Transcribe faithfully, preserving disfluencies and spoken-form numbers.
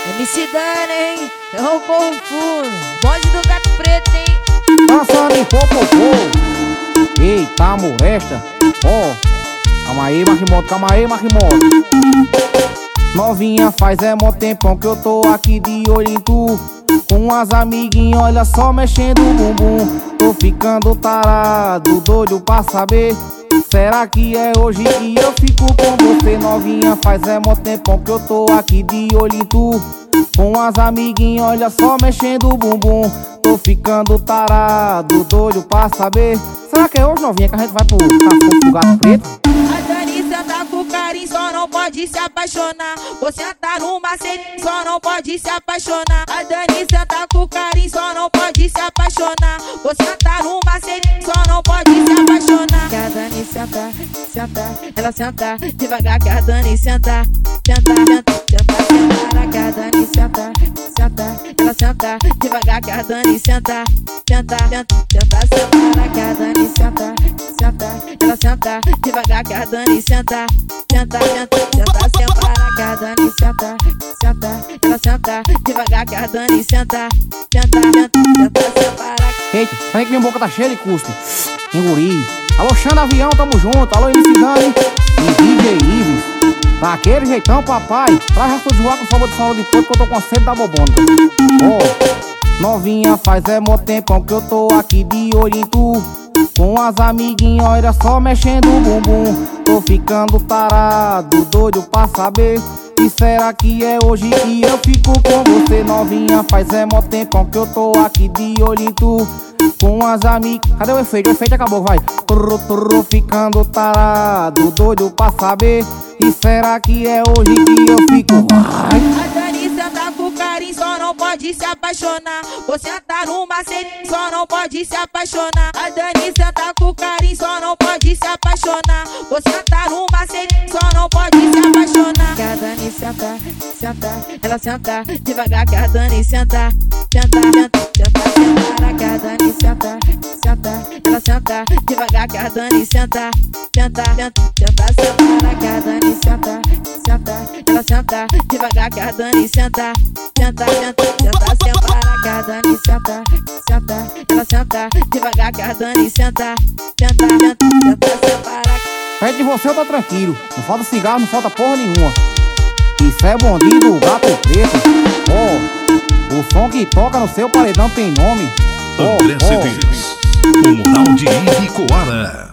M C Dani, hein? Eu confundo. Bonde do gato preto, hein? Dançando em popopô. Eita, molesta. Ó, oh, calma aí, Marquimoto, calma aí, Marquimoto. Novinha, faz é mó tempão que eu tô aqui de olho em tu. Com as amiguinhas, olha só, mexendo o bumbum. Tô ficando tarado, doido pra saber. Será que é hoje que eu fico com você? Novinha, faz é mó tempão que eu tô aqui de olho em tu. Com as amiguinhas, olha só, mexendo o bumbum. Tô ficando tarado, doido pra saber. Será que é hoje, novinha, que a gente vai pro café do gato preto? A Dani senta com carinho, só não pode se apaixonar. Você tá no macete, só não pode se apaixonar. A Dani senta com carinho, só não pode se apaixonar. Você tá no macete, só não pode se apaixonar. Que a Dani senta, senta, ela senta devagar. Que a Dani senta, senta, senta, senta, senta. Que a Dani senta, senta, ela senta devagar. Que a Dani senta, senta, senta, senta, senta. Que a Dani senta, senta, ela senta devagar. Que a Dani senta, senta, senta, senta, senta. Que a Dani senta, senta, ela senta devagar. Que a Dani senta, senta, senta, senta, senta. Eita, peraí que minha boca tá cheia de cuspe. Enguri. Alô, Xanda Avião, tamo junto. Alô, M C Dani e D J Ives. Daquele jeitão, papai. Traz resto de jogar com sabor de solo de todo, que eu tô com sede da bobona. Ó, oh, novinha, faz é mó tempão que eu tô aqui de olho em tu. Com as amiguinhas, olha só, mexendo o bumbum. Tô ficando tarado, doido pra saber. E será que é hoje que eu fico com você? Novinha, faz é mó tempão que eu tô aqui de olho em tu. Com as amigas. Cadê o efeito? O efeito acabou, vai. Turru, turru, ficando tarado, doido pra saber. E será que é hoje que eu fico? Vai. A Dani senta com carinho, só não pode se apaixonar. Você tá no macete, só não pode se apaixonar. A Dani senta com carinho, só não pode se apaixonar. Você tá no macete, só não pode se apaixonar. Que a Dani senta, senta, ela senta devagar. Que a Dani senta, senta, senta, senta, senta. Que a Dani senta, senta, ela senta devagar. Que a Dani senta, senta, senta, senta, senta. Que a Dani senta, senta, ela senta devagar. Que a Dani senta, senta, senta, senta, senta. Que a Dani senta, senta, ela senta devagar. Que a Dani senta, senta, senta, senta, senta. Perto de você eu tô tranquilo. Não falta cigarro, não falta porra nenhuma. Isso é bondinho do gato preto. Ó, oh, o som que toca no seu paredão tem nome. André oh, oh. C Ds, o Mural de Ibicoara.